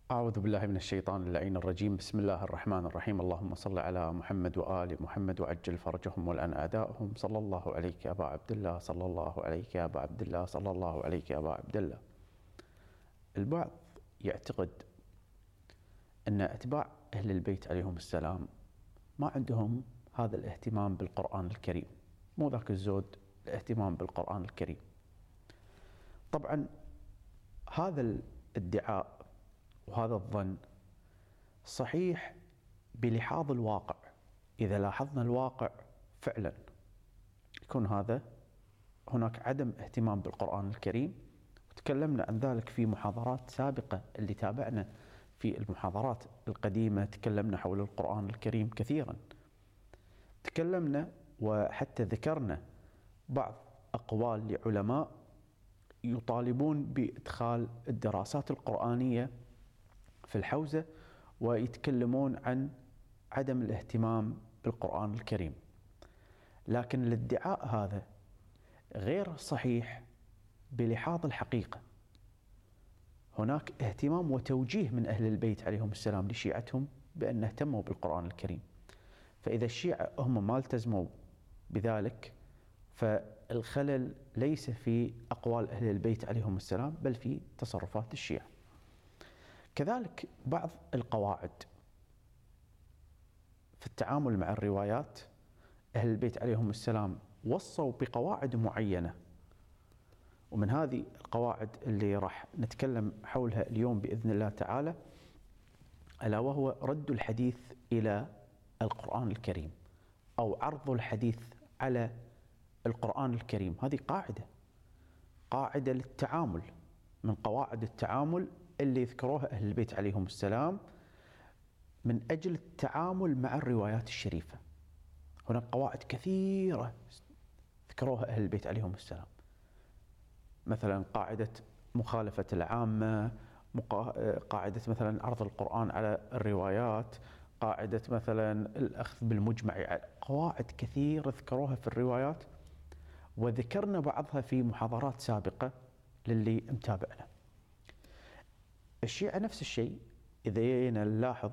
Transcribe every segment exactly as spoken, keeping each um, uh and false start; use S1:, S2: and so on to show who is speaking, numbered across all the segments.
S1: أعوذ بالله من الشيطان اللعين الرجيم. بسم الله الرحمن الرحيم. اللهم صل على محمد وآل محمد وعجل فرجهم والآن أعداءهم. صلى الله عليك يا أبا عبد الله، صلى الله عليك يا أبا عبد الله، صلى الله عليك يا أبا عبد الله. البعض يعتقد أن أتباع أهل البيت عليهم السلام ما عندهم هذا الاهتمام بالقرآن الكريم، مو ذاك الزود الاهتمام بالقرآن الكريم. طبعا هذا الادعاء وهذا الظن صحيح بلحاظ الواقع. إذا لاحظنا الواقع فعلا يكون هذا هناك عدم اهتمام بالقرآن الكريم، وتكلمنا عن ذلك في محاضرات سابقة. اللي تابعنا في المحاضرات القديمة تكلمنا حول القرآن الكريم كثيرا، تكلمنا وحتى ذكرنا بعض أقوال لعلماء يطالبون بإدخال الدراسات القرآنية في الحوزة، ويتكلمون عن عدم الاهتمام بالقرآن الكريم. لكن الادعاء هذا غير صحيح بلحاظ الحقيقة. هناك اهتمام وتوجيه من أهل البيت عليهم السلام لشيعتهم بأن اهتموا بالقرآن الكريم، فإذا الشيعة هم ما التزموا بذلك فالخلل ليس في أقوال أهل البيت عليهم السلام بل في تصرفات الشيعة. كذلك بعض القواعد في التعامل مع الروايات، أهل البيت عليهم السلام وصوا بقواعد معينة، ومن هذه القواعد اللي راح نتكلم حولها اليوم بإذن الله تعالى ألا وهو رد الحديث إلى القرآن الكريم أو عرض الحديث على القرآن الكريم. هذه قاعدة قاعدة للتعامل من قواعد التعامل اللي ذكروها أهل البيت عليهم السلام من أجل التعامل مع الروايات الشريفة. هناك قواعد كثيرة ذكروها أهل البيت عليهم السلام، مثلا قاعدة مخالفة العامة، قاعدة مثلا عرض القرآن على الروايات، قاعدة مثلا الأخذ بالمجمع. قواعد كثيرة ذكروها في الروايات وذكرنا بعضها في محاضرات سابقة للي متابعنا. الشيعة نفس الشيء. إذا جينا نلاحظ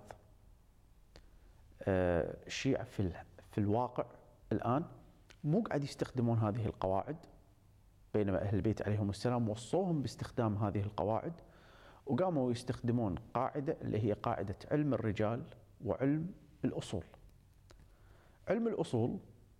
S1: الشيعة في في الواقع الآن مو قاعد يستخدمون هذه القواعد، بينما أهل البيت عليهم السلام وصوهم باستخدام هذه القواعد، وقاموا يستخدمون قاعدة اللي هي قاعدة علم الرجال وعلم الأصول. علم الأصول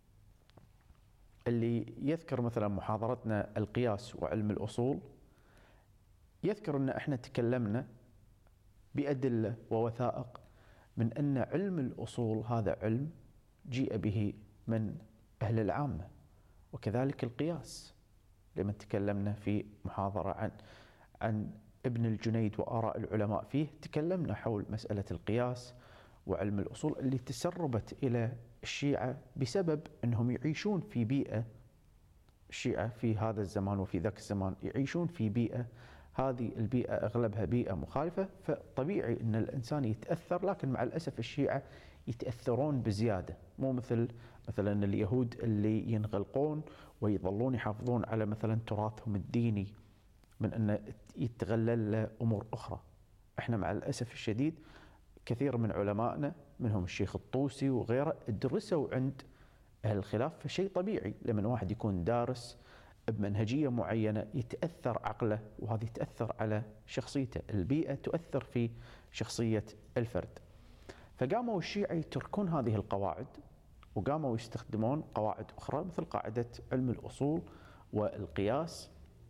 S1: اللي يذكر مثلا محاضرتنا القياس وعلم الأصول، يذكر أن احنا تكلمنا بأدلة ووثائق من أن علم الأصول هذا علم جيء به من أهل العامة، وكذلك القياس لما تكلمنا في محاضرة عن عن ابن الجنيد وآراء العلماء فيه، تكلمنا حول مسألة القياس وعلم الأصول اللي تسربت إلى الشيعة بسبب أنهم يعيشون في بيئة، الشيعة في هذا الزمان وفي ذاك الزمان يعيشون في بيئة، هذه البيئة أغلبها بيئة مخالفة، فطبيعي أن الإنسان يتأثر. لكن مع الأسف الشيعة يتأثرون بزيادة، مو مثل مثلا اليهود اللي ينغلقون ويظلون يحافظون على مثلا تراثهم الديني من أن يتغلل أمور أخرى. احنا مع الأسف الشديد كثير من علمائنا منهم الشيخ الطوسي وغيره درسوا عند أهل الخلاف، فشيء طبيعي لما واحد يكون دارس بمنهجية معينة يتأثر عقله، وهذه تأثر على شخصيته. البيئة تؤثر في شخصية الفرد. فقاموا الشيعة يتركون هذه القواعد وقاموا يستخدمون قواعد أخرى مثل قاعدة علم الأصول والقياس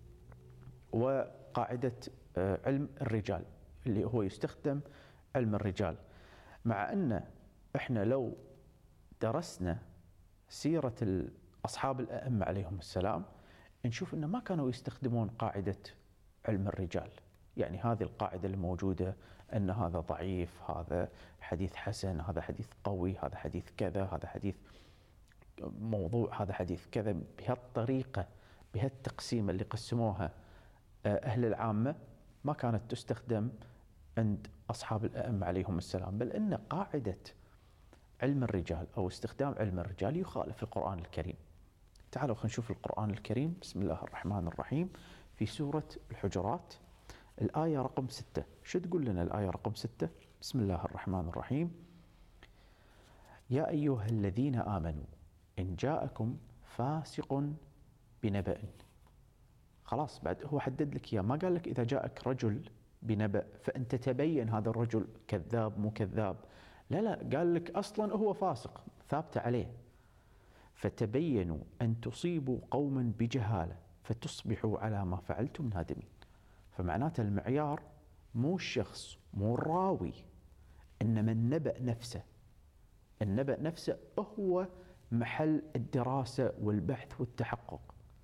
S1: وقاعدة علم الرجال اللي هو يستخدم علم الرجال. مع أن إحنا لو درسنا سيرة أصحاب الأئمة عليهم السلام نشوف أنه ما كانوا يستخدمون قاعدة علم الرجال، يعني هذه القاعدة الموجودة أن هذا ضعيف، هذا حديث حسن، هذا حديث قوي، هذا حديث كذا، هذا حديث موضوع، هذا حديث كذا، بهالطريقة بهالتقسيم اللي قسموها أهل العامة ما كانت تستخدم عند أصحاب الأئمة عليهم السلام، بل أن قاعدة علم الرجال أو استخدام علم الرجال يخالف القرآن الكريم. تعالوا خلينا نشوف القرآن الكريم. بسم الله الرحمن الرحيم في سورة الحجرات الآية رقم ستة شو تقول لنا الآية رقم ستة؟ بسم الله الرحمن الرحيم. يا أيها الذين آمنوا إن جاءكم فاسق بنبأ. خلاص بعد هو حدد لك إياه، ما قال لك إذا جاءك رجل بنبأ فأنت تبين هذا الرجل كذاب مو كذاب، لا لا، قال لك أصلا هو فاسق ثابت عليه. فتبينوا أن تصيبوا قوما بجهالة فتصبحوا على ما فعلتم نادمين. فمعناته المعيار مو الشخص مو الراوي، إنما النبأ نفسه. النبأ نفسه هو محل الدراسة والبحث والتحقق.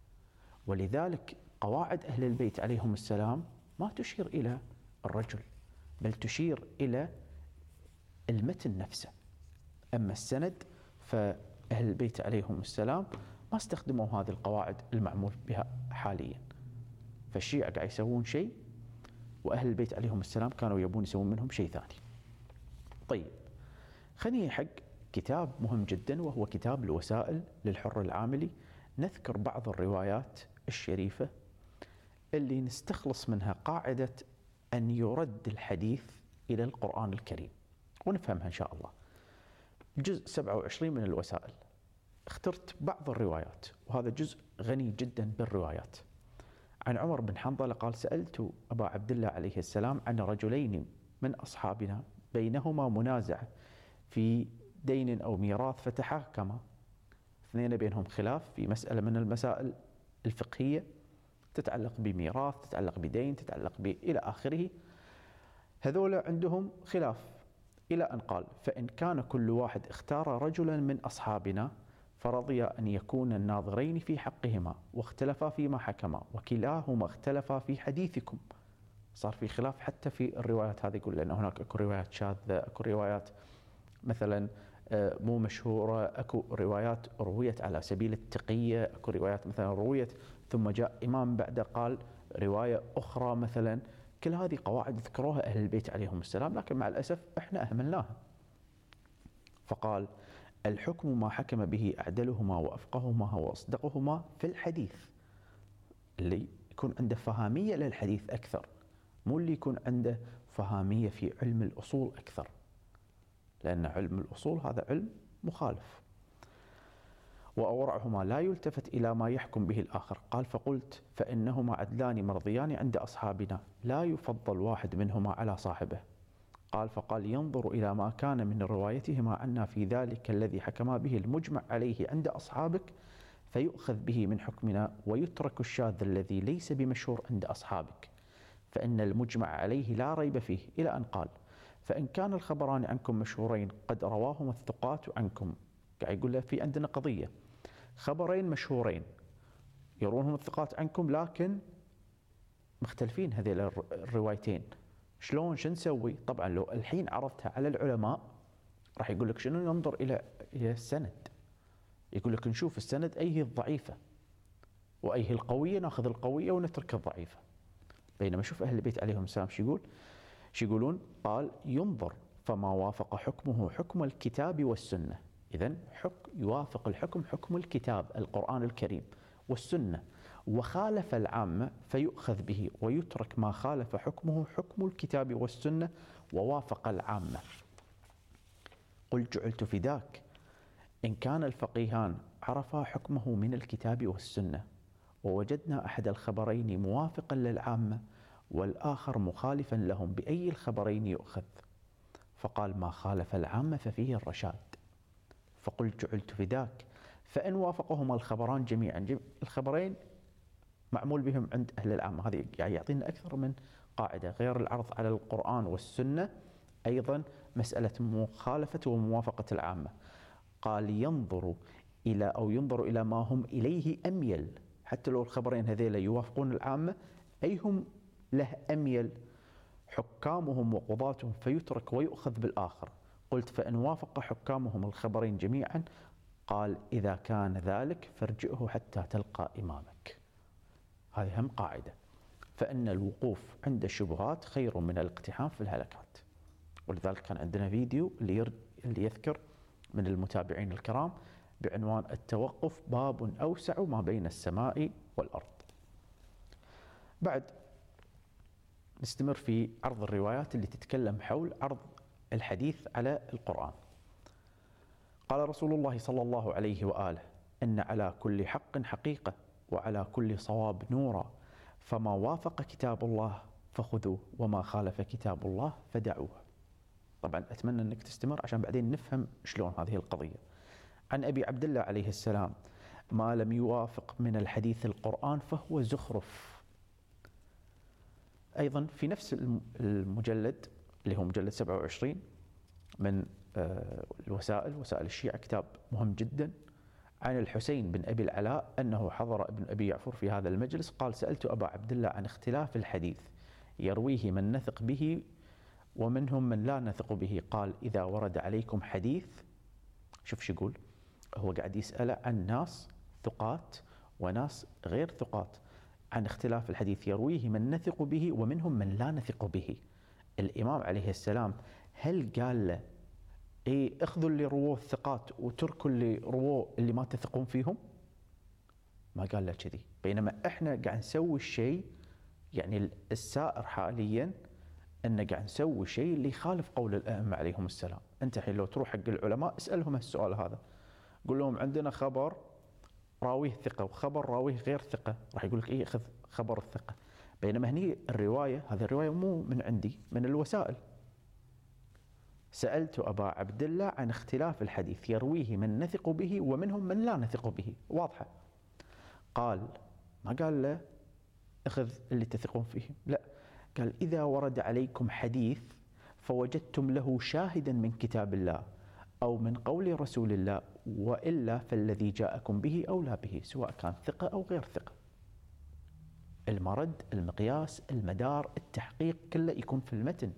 S1: ولذلك قواعد أهل البيت عليهم السلام ما تشير إلى الرجل، بل تشير إلى المتن نفسه. أما السند فأهل البيت عليهم السلام ما استخدموا هذه القواعد المعمول بها حاليا. فالشيعة قاعد يسوون شيء وأهل البيت عليهم السلام كانوا يبون يسوون منهم شيء ثاني. طيب خليني حق كتاب مهم جدا وهو كتاب الوسائل للحر العاملي، نذكر بعض الروايات الشريفة اللي نستخلص منها قاعدة أن يرد الحديث إلى القرآن الكريم ونفهمها إن شاء الله. الجزء سبعة وعشرين من الوسائل اخترت بعض الروايات، وهذا جزء غني جدا بالروايات. عن عمر بن حنظلة قال: سألت أبا عبد الله عليه السلام عن رجلين من أصحابنا بينهما منازعة في دين أو ميراث فتحاكما. اثنين بينهم خلاف في مسألة من المسائل الفقهية تتعلق بميراث، تتعلق بدين، تتعلق ب إلى آخره. هذول عندهم خلاف إلى أن قال: فإن كان كل واحد اختار رجلا من أصحابنا فرضي أن يكون الناظرين في حقهما واختلفا فيما حكما وكلاهما اختلفا في حديثكم. صار في خلاف حتى في الروايات هذه، يقول لأن هناك أكو روايات شاذة، أكو روايات مثلا مو مشهورة، أكو روايات رويت على سبيل التقية، أكو روايات مثلا رويت ثم جاء إمام بعد قال رواية أخرى مثلا. كل هذه قواعد ذكروها أهل البيت عليهم السلام، لكن مع الأسف إحنا أهملناها. فقال: الحكم ما حكم به أعدلهما وأفقههما وأصدقهما في الحديث، اللي يكون عنده فهامية للحديث أكثر، مو اللي يكون عنده فهامية في علم الأصول أكثر، لأن علم الأصول هذا علم مخالف. وأورعهما لا يلتفت إلى ما يحكم به الآخر. قال: فقلت: فإنهما عدلان مرضيان عند أصحابنا لا يفضل واحد منهما على صاحبه. قال: فقال: ينظر إلى ما كان من روايتهما عنا في ذلك الذي حكما به المجمع عليه عند أصحابك فيؤخذ به من حكمنا، ويترك الشاذ الذي ليس بمشهور عند أصحابك، فإن المجمع عليه لا ريب فيه. إلى أن قال: فإن كان الخبران عنكم مشهورين قد رواهما الثقات عنكم. قاعد يقول له في عندنا قضية، خبرين مشهورين يرونهم الثقات عنكم لكن مختلفين هذه الروايتين، شلون شو نسوي؟ طبعا لو الحين عرضتها على العلماء راح يقول لك شنو؟ ننظر إلى إلى السند، يقول لك نشوف السند أيه الضعيفة وأيه القوية، ناخذ القوية ونترك الضعيفة. بينما شوف أهل البيت عليهم السلام شو يقول؟ شو يقولون؟ قال: ينظر فما وافق حكمه حكم الكتاب والسنة. إذن حكم يوافق الحكم حكم الكتاب القرآن الكريم والسنة، وخالف العامة فيؤخذ به، ويترك ما خالف حكمه حكم الكتاب والسنة ووافق العامة. قل جعلت فداك إن كان الفقيهان عرفا حكمه من الكتاب والسنة ووجدنا أحد الخبرين موافقا للعامة والآخر مخالفا لهم، بأي الخبرين يؤخذ؟ فقال: ما خالف العامة ففيه الرشاد. فقلت جعلت فداك فإن وافقهما الخبران جميعا، جم... الخبرين معمول بهم عند أهل العامة. هذه يعني يعطينا أكثر من قاعدة غير العرض على القرآن والسنة، أيضا مسألة مخالفة وموافقة العامة. قال: ينظر إلى أو ينظر إلى ما هم إليه أميل، حتى لو الخبرين هذيلا يوافقون العامة أي هم له أميل حكامهم وقضاتهم، فيترك ويؤخذ بالآخر. قلت: فإن وافق حكامهم الخبرين جميعا. قال: إذا كان ذلك فارجئه حتى تلقى إمامك. هذه هم قاعدة، فإن الوقوف عند الشبهات خير من الاقتحام في الهلكات. ولذلك كان عندنا فيديو اللي, يرد اللي يذكر من المتابعين الكرام بعنوان التوقف باب أوسع ما بين السماء والأرض. بعد نستمر في عرض الروايات اللي تتكلم حول عرض الحديث على القرآن. قال رسول الله صلى الله عليه وآله: إن على كل حق حقيقة وعلى كل صواب نورا، فما وافق كتاب الله فخذوه وما خالف كتاب الله فدعوه. طبعا أتمنى أنك تستمر عشان بعدين نفهم شلون هذه القضية. عن أبي عبد الله عليه السلام: ما لم يوافق من الحديث القرآن فهو زخرف. أيضا في نفس المجلد اللي هو مجلد سبعة وعشرين من الوسائل وسائل الشيعة، كتاب مهم جدا، عن الحسين بن أبي العلاء أنه حضر ابن أبي جعفر في هذا المجلس. قال: سألت أبا عبد الله عن اختلاف الحديث يرويه من نثق به ومنهم من لا نثق به. قال: إذا ورد عليكم حديث، شوف شو يقول، هو قاعد يسأل عن ناس ثقات وناس غير ثقات، عن اختلاف الحديث يرويه من نثق به ومنهم من لا نثق به. الإمام عليه السلام هل قال له إيه اخذوا اللي رووه الثقات وتركوا اللي رووه اللي ما تثقون فيهم؟ ما قال له كذي. بينما احنا قاعد نسوي الشيء، يعني السائر حاليا ان قاعد نسوي شيء اللي يخالف قول الائمه عليهم السلام. انت الحين لو تروح حق العلماء اسالهم السؤال هذا، قول لهم عندنا خبر راويه ثقه وخبر راويه غير ثقه، راح يقول لك ايه اخذ خبر الثقه. بينما هني الروايه، هذه الروايه مو من عندي، من الوسائل. سألت أبا عبد الله عن اختلاف الحديث يرويه من نثق به ومنهم من لا نثق به. واضحة. قال، ما قال له اخذ اللي تثقون فيه، لا، قال: إذا ورد عليكم حديث فوجدتم له شاهدا من كتاب الله أو من قول رسول الله، وإلا فالذي جاءكم به أولى به، سواء كان ثقة أو غير ثقة. المرد، المقياس، المدار، التحقيق كله يكون في المتن.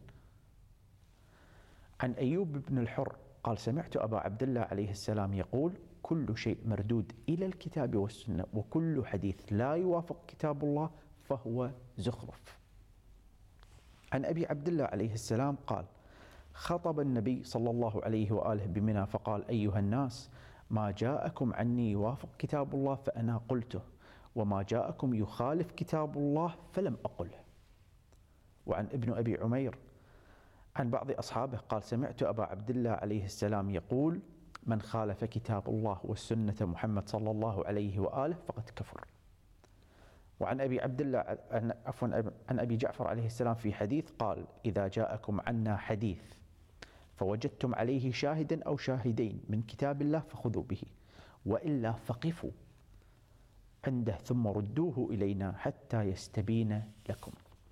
S1: عن أيوب بن الحر قال: سمعت أبا عبد الله عليه السلام يقول: كل شيء مردود إلى الكتاب والسنة، وكل حديث لا يوافق كتاب الله فهو زخرف. عن أبي عبد الله عليه السلام قال: خطب النبي صلى الله عليه وآله بمنى فقال: أيها الناس، ما جاءكم عني يوافق كتاب الله فأنا قلته، وما جاءكم يخالف كتاب الله فلم أقله. وعن ابن أبي عمير عن بعض أصحابه قال: سمعت أبا عبد الله عليه السلام يقول: من خالف كتاب الله والسنة محمد صلى الله عليه وآله فقد كفر. وعن أبي عبد الله عفوا عن أبي جعفر عليه السلام في حديث قال: إذا جاءكم عنا حديث فوجدتم عليه شاهدا أو شاهدين من كتاب الله فخذوا به، وإلا فقفوا عنده ثم ردوه إلينا حتى يستبين لكم.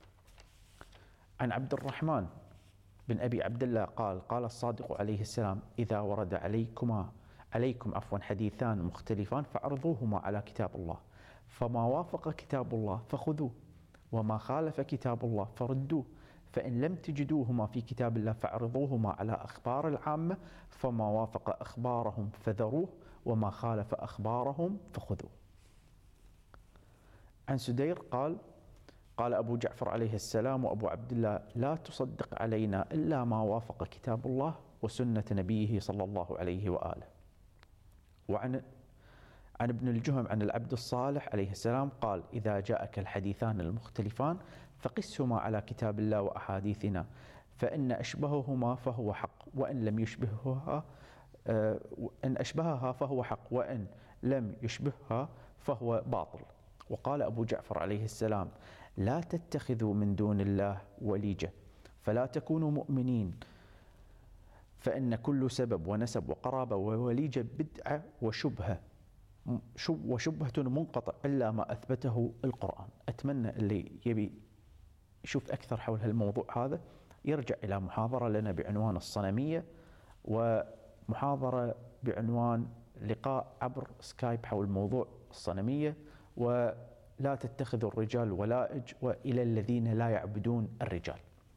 S1: عن عبد الرحمن بن أبي عبد الله قال: قال الصادق عليه السلام: إذا ورد عليكما عليكم عفوا حديثان مختلفان فاعرضوهما على كتاب الله، فما وافق كتاب الله فخذوه، وما خالف كتاب الله فردوه، فإن لم تجدوهما في كتاب الله فاعرضوهما على أخبار العامة، فما وافق أخبارهم فذروه، وما خالف أخبارهم فخذوه. عن سدير قال: قال أبو جعفر عليه السلام وأبو عبد الله: لا تصدق علينا إلا ما وافق كتاب الله وسنة نبيه صلى الله عليه وآله. وعن عن ابن الجهم عن العبد الصالح عليه السلام قال: إذا جاءك الحديثان المختلفان فقسهما على كتاب الله وأحاديثنا، فإن أشبههما فهو حق، وإن لم يشبهها إن أشبهها فهو حق، وإن لم يشبهها فهو باطل. وقال أبو جعفر عليه السلام: لا تتخذوا من دون الله وليجة، فلا تكونوا مؤمنين، فإن كل سبب ونسب وقرابة ووليجة بدعة وشبهة وشبهة منقطع إلا ما أثبته القرآن. أتمنى اللي يبي يشوف أكثر حول هالموضوع هذا يرجع إلى محاضرة لنا بعنوان الصنمية، ومحاضرة بعنوان لقاء عبر سكايب حول موضوع الصنمية، ولا تتخذوا الرجال ولائج، وإلى الذين لا يعبدون الرجال.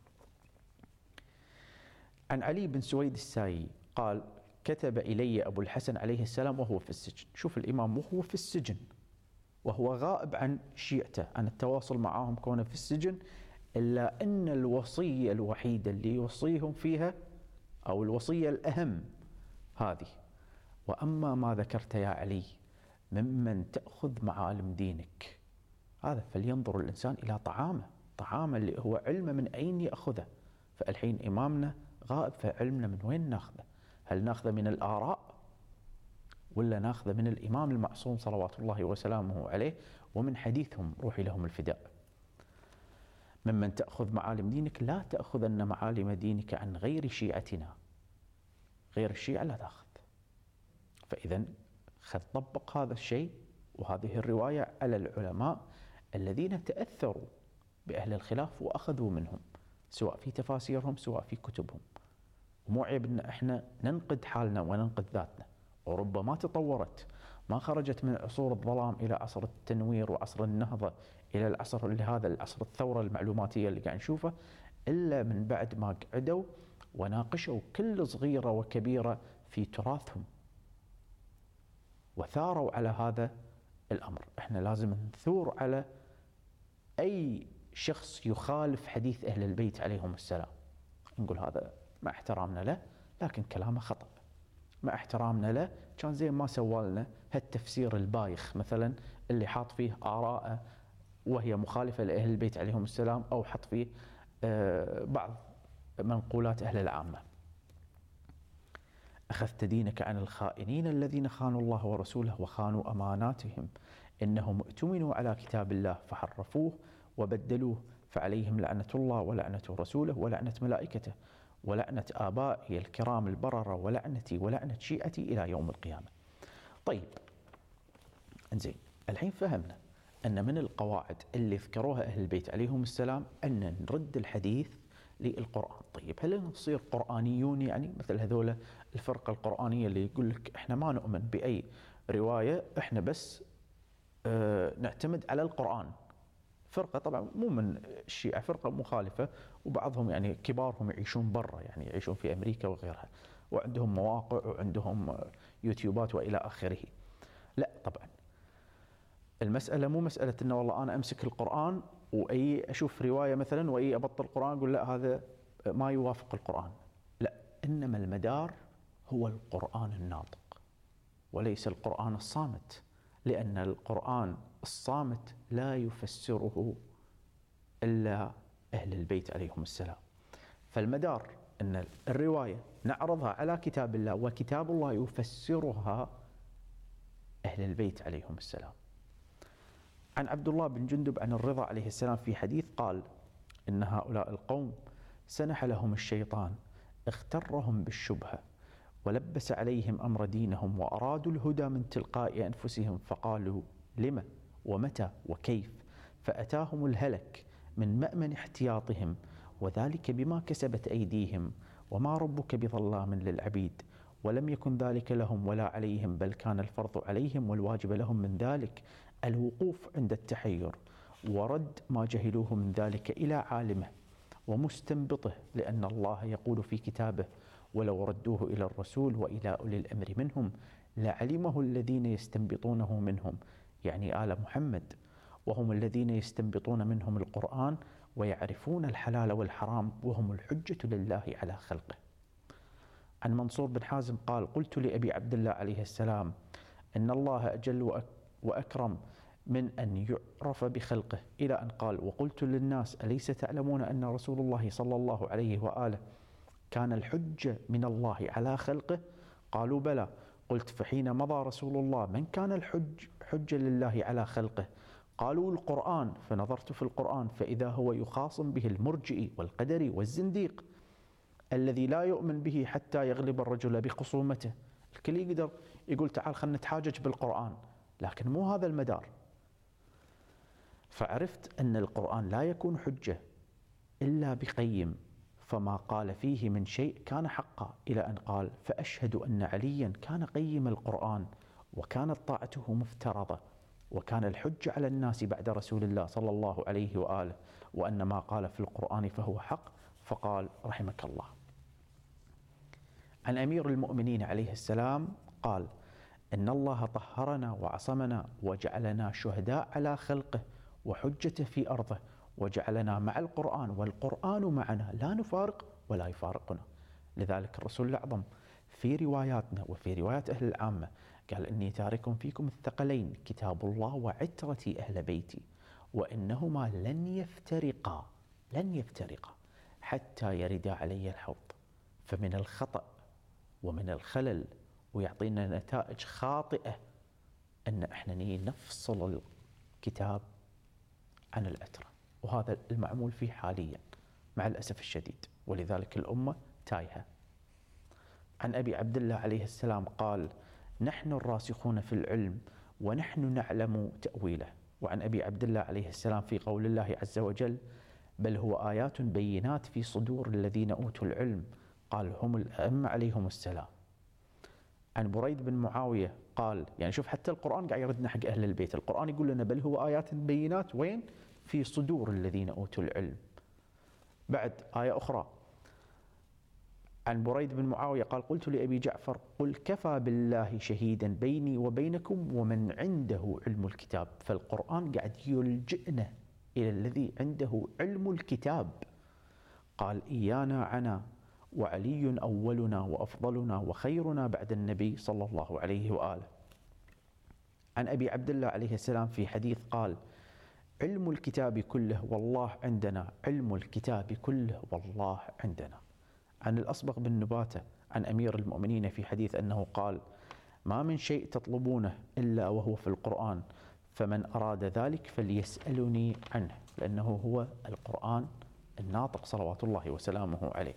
S1: عن علي بن سويد السائي قال: كتب إلي أبو الحسن عليه السلام وهو في السجن. شوف الإمام وهو في السجن، وهو غائب عن شيعته، عن التواصل معهم كونه في السجن، إلا أن الوصية الوحيدة اللي يوصيهم فيها، أو الوصية الأهم، هذه: وأما ما ذكرت يا علي ممن تأخذ معالم دينك، هذا فلينظر الإنسان إلى طعامه. طعامه اللي هو علمه من أين يأخذه. فالحين إمامنا غائب، فعلمنا من وين ناخذه؟ هل ناخذه من الآراء ولا ناخذه من الإمام المعصوم صلوات الله وسلامه عليه ومن حديثهم روحي لهم الفداء؟ ممن تأخذ معالم دينك لا تأخذن معالم دينك عن غير شيعتنا، غير الشيعة لا تأخذ. فإذا خذ طبق هذا الشيء وهذه الرواية على العلماء الذين تأثروا بأهل الخلاف وأخذوا منهم، سواء في تفاسيرهم سواء في كتبهم. ومو عيب أن احنا ننقد حالنا وننقد ذاتنا. أوروبا ما تطورت، ما خرجت من عصور الظلام إلى عصر التنوير وعصر النهضة إلى العصر اللي هذا العصر الثورة المعلوماتية اللي قاعد نشوفه، إلا من بعد ما قعدوا وناقشوا كل صغيرة وكبيرة في تراثهم وثاروا على هذا الأمر. احنا لازم نثور على أي شخص يخالف حديث أهل البيت عليهم السلام، نقول هذا مع احترامنا له لكن كلامه خطأ، مع احترامنا له كان زين ما سوالنا هالتفسير البايخ مثلا اللي حاط فيه آراءه وهي مخالفة لأهل البيت عليهم السلام، أو حط فيه بعض منقولات أهل العامة. أخذت دينك عن الخائنين الذين خانوا الله ورسوله وخانوا أماناتهم إنهم اؤتمنوا على كتاب الله فحرفوه وبدلوه فعليهم لعنة الله ولعنة رسوله ولعنة ملائكته ولعنة آبائي الكرام البررة ولعنتي ولعنة شيعتي إلى يوم القيامة. طيب انزين، الحين فهمنا أن من القواعد اللي ذكروها أهل البيت عليهم السلام أن نرد الحديث للقرآن. طيب هل نصير قرآنيون يعني مثل هذول الفرقة القرآنية اللي يقول لك إحنا ما نؤمن بأي رواية، إحنا بس اه نعتمد على القرآن؟ فرقة طبعا مو من الشيعة، فرقة مخالفة، وبعضهم يعني كبارهم يعيشون برا، يعني يعيشون في أمريكا وغيرها، وعندهم مواقع وعندهم يوتيوبات وإلى آخره. لا طبعا المسألة مو مسألة إنه والله أنا أمسك القرآن وأي أشوف رواية مثلا وأي أبطل القرآن أقول لا هذا ما يوافق القرآن. لا، إنما المدار هو القرآن الناطق وليس القرآن الصامت، لأن القرآن الصامت لا يفسره إلا أهل البيت عليهم السلام. فالمدار أن الرواية نعرضها على كتاب الله وكتاب الله يفسرها أهل البيت عليهم السلام. عن عبد الله بن جندب عن الرضا عليه السلام في حديث قال إن هؤلاء القوم سنح لهم الشيطان اخترهم بالشبهة ولبس عليهم أمر دينهم وأرادوا الهدى من تلقاء أنفسهم فقالوا لم ومتى وكيف، فأتاهم الهلك من مأمن احتياطهم وذلك بما كسبت أيديهم وما ربك بظلام للعبيد، ولم يكن ذلك لهم ولا عليهم بل كان الفرض عليهم والواجب لهم من ذلك الوقوف عند التحير ورد ما جهلوه من ذلك إلى عالمه ومستنبطه، لأن الله يقول في كتابه ولو ردوه إلى الرسول وإلى أولي الأمر منهم لعلمه الذين يستنبطونه منهم، يعني آل محمد، وهم الذين يستنبطون منهم القرآن ويعرفون الحلال والحرام وهم الحجة لله على خلقه. عن منصور بن حازم قال قلت لأبي عبد الله عليه السلام إن الله أجل وأكرم من أن يعرف بخلقه، إلى أن قال وقلت للناس أليس تعلمون أن رسول الله صلى الله عليه وآله كان الحجة من الله على خلقه؟ قالوا بلى. قلت فحين مضى رسول الله من كان الحج حجة لله على خلقه؟ قالوا القرآن. فنظرت في القرآن فإذا هو يخاصم به المرجئ والقدري والزنديق الذي لا يؤمن به حتى يغلب الرجل بخصومته. الكل يقدر يقول تعال خلنا نتحاجج بالقرآن، لكن مو هذا المدار. فعرفت أن القرآن لا يكون حجة إلا بقيم، فما قال فيه من شيء كان حقا، إلى أن قال فأشهد أن عليا كان قيم القرآن وكانت طاعته مفترضة وكان الحج على الناس بعد رسول الله صلى الله عليه وآله، وأن ما قال في القرآن فهو حق. فقال رحمك الله. عن أمير المؤمنين عليه السلام قال إن الله طهرنا وعصمنا وجعلنا شهداء على خلقه وحجته في أرضه وجعلنا مع القرآن والقرآن معنا لا نفارق ولا يفارقنا. لذلك الرسول الأعظم في رواياتنا وفي روايات أهل العامة قال إني تارك فيكم الثقلين كتاب الله وعترتي أهل بيتي، وإنهما لن يفترقا لن يفترقا حتى يردا علي الحوض. فمن الخطأ ومن الخلل ويعطينا نتائج خاطئة أن احنا نفصل الكتاب عن الأترة، وهذا المعمول فيه حاليا مع الأسف الشديد، ولذلك الأمة تايهة. عن أبي عبد الله عليه السلام قال: نحن الراسخون في العلم ونحن نعلم تأويله. وعن أبي عبد الله عليه السلام في قول الله عز وجل: بل هو آيات بينات في صدور الذين أوتوا العلم قال هم الأئمة عليهم السلام. عن بريد بن معاوية قال، يعني شوف حتى القرآن قاعد يردنا حق أهل البيت، القرآن يقول لنا بل هو آيات بينات وين؟ في صدور الذين أوتوا العلم. بعد آية أخرى عن بريد بن معاوية قال: قلت لأبي جعفر قل كفى بالله شهيدا بيني وبينكم ومن عنده علم الكتاب. فالقرآن قاعد يلجئنا إلى الذي عنده علم الكتاب. قال: إيانا عنا وعلي أولنا وأفضلنا وخيرنا بعد النبي صلى الله عليه وآله. عن أبي عبد الله عليه السلام في حديث قال: علم الكتاب كله والله عندنا، علم الكتاب كله والله عندنا. عن الأصبغ بن نباتة عن أمير المؤمنين في حديث أنه قال: ما من شيء تطلبونه إلا وهو في القرآن، فمن أراد ذلك فليسألني عنه، لأنه هو القرآن الناطق صلوات الله وسلامه عليه.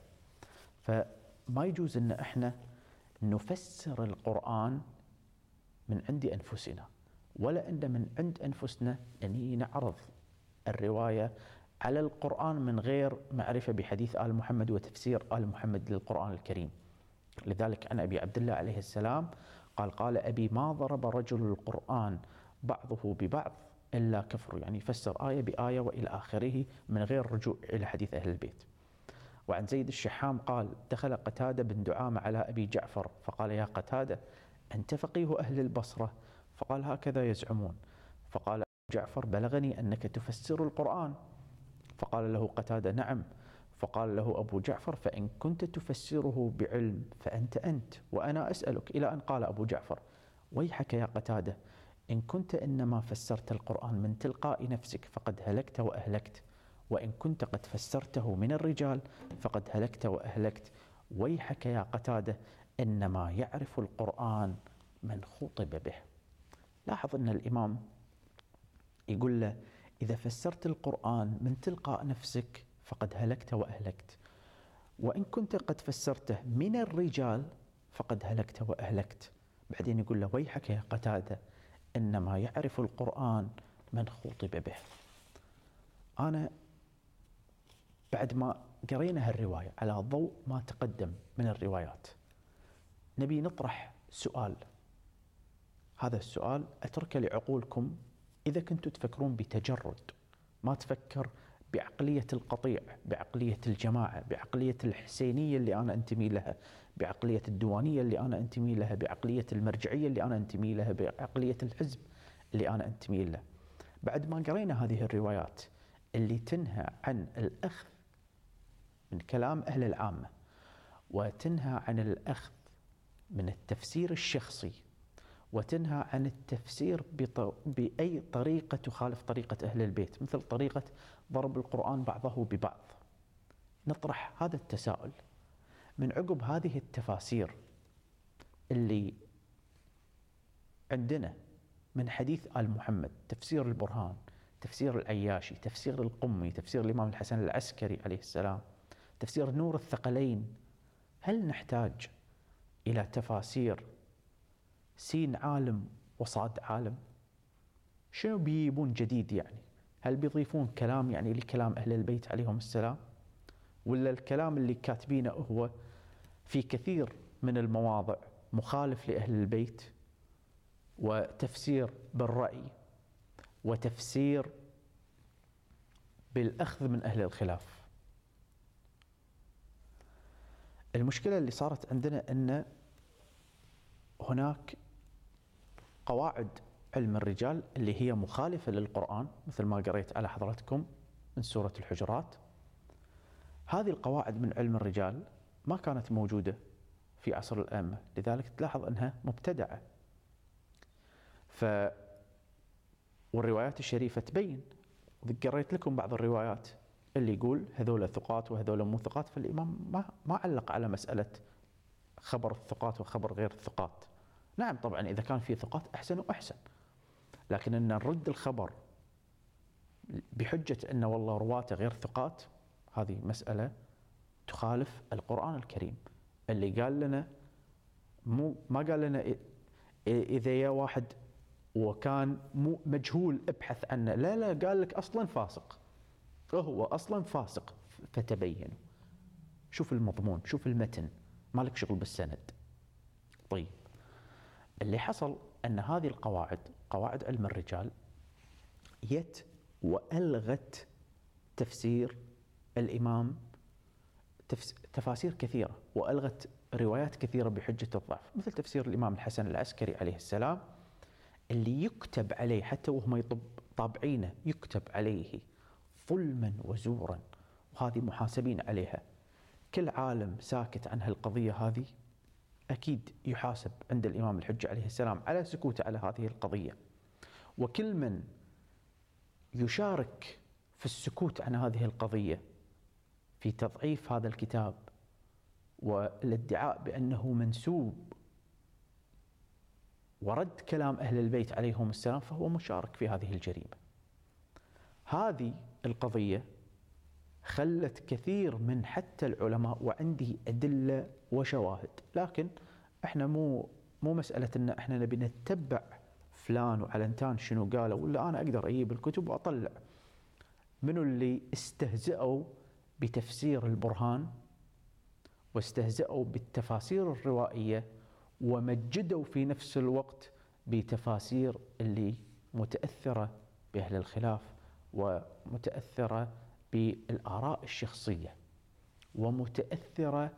S1: فما يجوز أن احنا نفسر القرآن من عند أنفسنا، ولا أن من عند أنفسنا أن نعرض الرواية على القرآن من غير معرفة بحديث آل محمد وتفسير آل محمد للقرآن الكريم. لذلك عن أبي عبد الله عليه السلام قال: قال أبي ما ضرب رجل القرآن بعضه ببعض إلا كفر، يعني يفسر آية بآية وإلى آخره من غير رجوع إلى حديث أهل البيت. وعن زيد الشحام قال: دخل قتادة بن دعامة على أبي جعفر فقال: يا قتادة أنت فقيه أهل البصرة؟ فقال: هكذا يزعمون. فقال أبو جعفر: بلغني أنك تفسر القرآن. فقال له قتادة: نعم. فقال له أبو جعفر: فإن كنت تفسره بعلم فأنت أنت وأنا أسألك، إلى أن قال أبو جعفر: ويحك يا قتادة، إن كنت إنما فسرت القرآن من تلقاء نفسك فقد هلكت وأهلكت، وإن كنت قد فسرته من الرجال فقد هلكت وأهلكت. ويحك يا قتادة، إنما يعرف القرآن من خطب به. لاحظ أن الإمام يقول له: إذا فسرت القرآن من تلقاء نفسك فقد هلكت وأهلكت، وإن كنت قد فسرته من الرجال فقد هلكت وأهلكت. بعدين يقول له: ويحك يا قتادة، إنما يعرف القرآن من خطب به. أنا بعد ما قرينا هالرواية على ضوء ما تقدم من الروايات نبي نطرح سؤال. هذا السؤال أتركه لعقولكم إذا كنتوا تفكرون بتجرد، ما تفكر بعقلية القطيع، بعقلية الجماعة، بعقلية الحسينية اللي أنا أنتمي لها، بعقلية الديوانية اللي أنا أنتمي لها، بعقلية المرجعية اللي أنا أنتمي لها، بعقلية الحزب اللي أنا أنتمي له. بعد ما قرينا هذه الروايات اللي تنهى عن الأخذ من كلام أهل العامة وتنهى عن الأخذ من التفسير الشخصي وتنهى عن التفسير بأي طريقة تخالف طريقة أهل البيت، مثل طريقة ضرب القرآن بعضه ببعض، نطرح هذا التساؤل: من عقب هذه التفاسير اللي عندنا من حديث آل محمد، تفسير البرهان، تفسير العياشي، تفسير القمي، تفسير الإمام الحسن العسكري عليه السلام، تفسير نور الثقلين، هل نحتاج إلى تفاسير سين عالم وصاد عالم؟ شنو بيجيبون جديد يعني؟ هل بيضيفون كلام يعني لكلام أهل البيت عليهم السلام؟ ولا الكلام اللي كاتبينه هو في كثير من المواضع مخالف لأهل البيت، وتفسير بالرأي وتفسير بالأخذ من أهل الخلاف؟ المشكلة اللي صارت عندنا أن هناك قواعد علم الرجال اللي هي مخالفة للقرآن، مثل ما قريت على حضرتكم من سورة الحجرات. هذه القواعد من علم الرجال ما كانت موجودة في عصر الأئمة، لذلك تلاحظ أنها مبتدعة. ف والروايات الشريفة تبين وذكرت لكم بعض الروايات اللي يقول هذول ثقات وهذول مو ثقات، فالإمام ما ما علق على مسألة خبر الثقات وخبر غير الثقات. نعم طبعا إذا كان في ثقات أحسن وأحسن، لكن أن نرد الخبر بحجة أن والله رواته غير ثقات، هذه مسألة تخالف القرآن الكريم اللي قال لنا، مو ما قال لنا إذا يا واحد وكان مو مجهول ابحث عنه، لا لا، قال لك أصلا فاسق، هو أصلا فاسق فتبينوا. شوف المضمون، شوف المتن، مالك شغل بالسند. طيب اللي حصل أن هذه القواعد، قواعد علم الرجال، يت وألغت تفسير الإمام تفاسير كثيرة، وألغت روايات كثيرة بحجة الضعف، مثل تفسير الإمام الحسن العسكري عليه السلام اللي يكتب عليه حتى وهم طابعينه يكتب عليه ظلما وزورا، وهذه محاسبين عليها. كل عالم ساكت عن هالقضية هذه أكيد يحاسب عند الإمام الحجة عليه السلام على سكوته على هذه القضية، وكل من يشارك في السكوت عن هذه القضية في تضعيف هذا الكتاب والادعاء بأنه منسوب ورد كلام أهل البيت عليهم السلام، فهو مشارك في هذه الجريمة. هذه القضية خلت كثير من حتى العلماء، وعندي أدلة وشواهد، لكن احنا مو مو مسألة ان احنا نبي نتبع فلان وعلنتان شنو قالوا، ولا انا اقدر اجيب الكتب واطلع منو اللي استهزأوا بتفسير البرهان واستهزأوا بالتفاسير الروائية ومجدوا في نفس الوقت بتفاسير اللي متأثرة بأهل الخلاف ومتأثرة بالآراء الشخصية ومتأثرة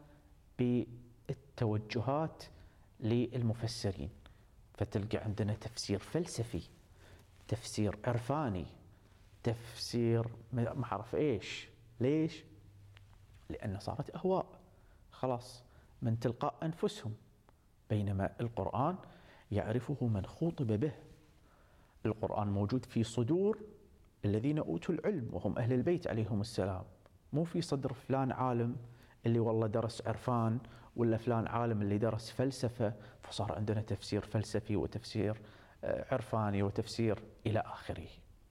S1: بالتوجهات للمفسرين. فتلقى عندنا تفسير فلسفي، تفسير عرفاني، تفسير ما أعرف إيش. ليش؟ لأن صارت أهواء خلاص من تلقاء أنفسهم، بينما القرآن يعرفه من خوطب به. القرآن موجود في صدور الذين أوتوا العلم وهم أهل البيت عليهم السلام، مو في صدر فلان عالم اللي والله درس عرفان، ولا فلان عالم اللي درس فلسفة فصار عندنا تفسير فلسفي وتفسير عرفاني وتفسير إلى آخره.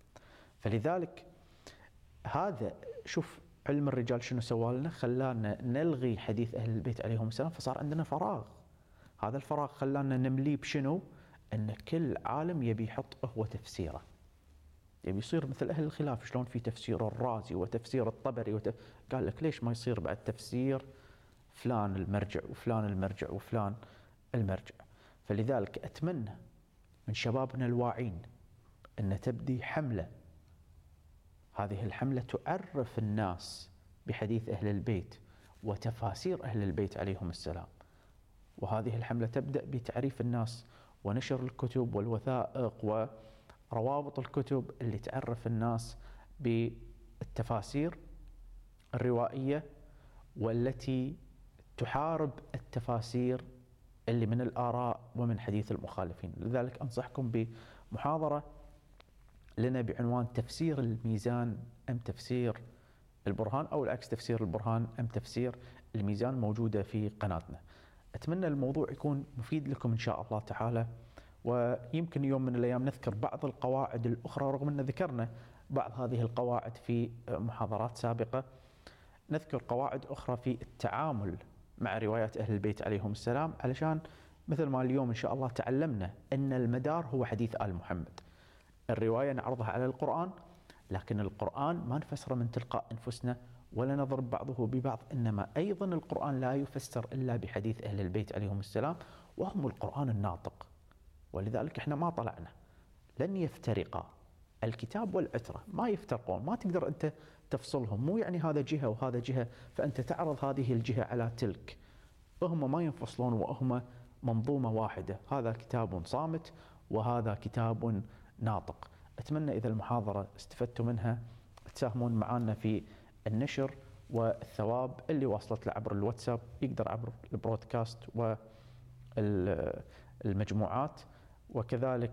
S1: فلذلك هذا شوف علم الرجال شنو سوى لنا، خلانا نلغي حديث أهل البيت عليهم السلام، فصار عندنا فراغ. هذا الفراغ خلانا نمليه بشنو؟ أن كل عالم يبي يحط هو تفسيره، يبي يصير مثل أهل الخلاف، شلون في تفسير الرازي وتفسير الطبري وتف... قال لك ليش ما يصير بعد تفسير فلان المرجع وفلان المرجع وفلان المرجع. فلذلك أتمنى من شبابنا الواعين أن تبدي حملة، هذه الحملة تعرف الناس بحديث أهل البيت وتفاسير أهل البيت عليهم السلام، وهذه الحملة تبدأ بتعريف الناس ونشر الكتب والوثائق وروابط الكتب اللي تعرف الناس بالتفاسير الروائية والتي تحارب التفاسير اللي من الآراء ومن حديث المخالفين. لذلك أنصحكم بمحاضرة لنا بعنوان تفسير الميزان أم تفسير البرهان، أو العكس تفسير البرهان أم تفسير الميزان، موجودة في قناتنا. أتمنى الموضوع يكون مفيد لكم إن شاء الله تعالى، ويمكن يوم من الأيام نذكر بعض القواعد الأخرى، رغم أن ذكرنا بعض هذه القواعد في محاضرات سابقة. نذكر قواعد أخرى في التعامل مع روايات أهل البيت عليهم السلام، علشان مثل ما اليوم إن شاء الله تعلمنا أن المدار هو حديث آل محمد. الرواية نعرضها على القرآن، لكن القرآن ما نفسره من تلقاء أنفسنا ولا نضرب بعضه ببعض، إنما أيضا القرآن لا يفسر إلا بحديث أهل البيت عليهم السلام، وهم القرآن الناطق. ولذلك إحنا ما طلعنا، لن يفترقا الكتاب والعترة، ما يفترقون، ما تقدر أنت تفصلهم. مو يعني هذا جهة وهذا جهة فأنت تعرض هذه الجهة على تلك، هم ما ينفصلون وهم منظومة واحدة. هذا كتاب صامت وهذا كتاب ناطق. أتمنى إذا المحاضرة استفدتوا منها تساهمون معنا في النشر والثواب. اللي واصلت له عبر الواتساب يقدر عبر البرودكاست والمجموعات، وكذلك في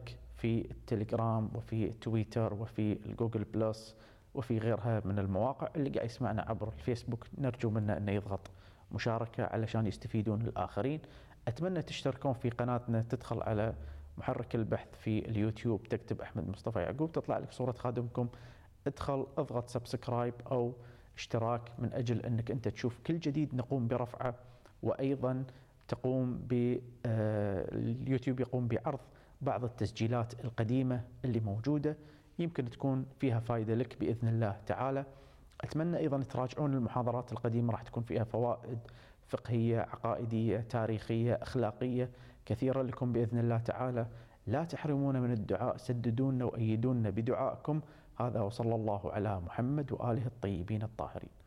S1: في التليجرام وفي تويتر وفي الجوجل بلس وفي غيرها من المواقع. اللي قاعد يسمعنا عبر الفيسبوك نرجو منه أنه يضغط مشاركة علشان يستفيدون الآخرين. أتمنى تشتركون في قناتنا، تدخل على محرك البحث في اليوتيوب تكتب أحمد مصطفى يعقوب تطلع لك صورة خادمكم، ادخل اضغط سبسكرايب أو اشتراك من أجل أنك أنت تشوف كل جديد نقوم برفعه. وأيضا تقوم باليوتيوب يقوم بعرض بعض التسجيلات القديمة اللي موجودة، يمكن تكون فيها فائدة لك بإذن الله تعالى. أتمنى أيضا تراجعون المحاضرات القديمة، راح تكون فيها فوائد فقهية عقائدية تاريخية أخلاقية كثيرة لكم بإذن الله تعالى. لا تحرمونا من الدعاء، سددونا وأيدونا بدعائكم. هذا وصلى الله على محمد وآله الطيبين الطاهرين.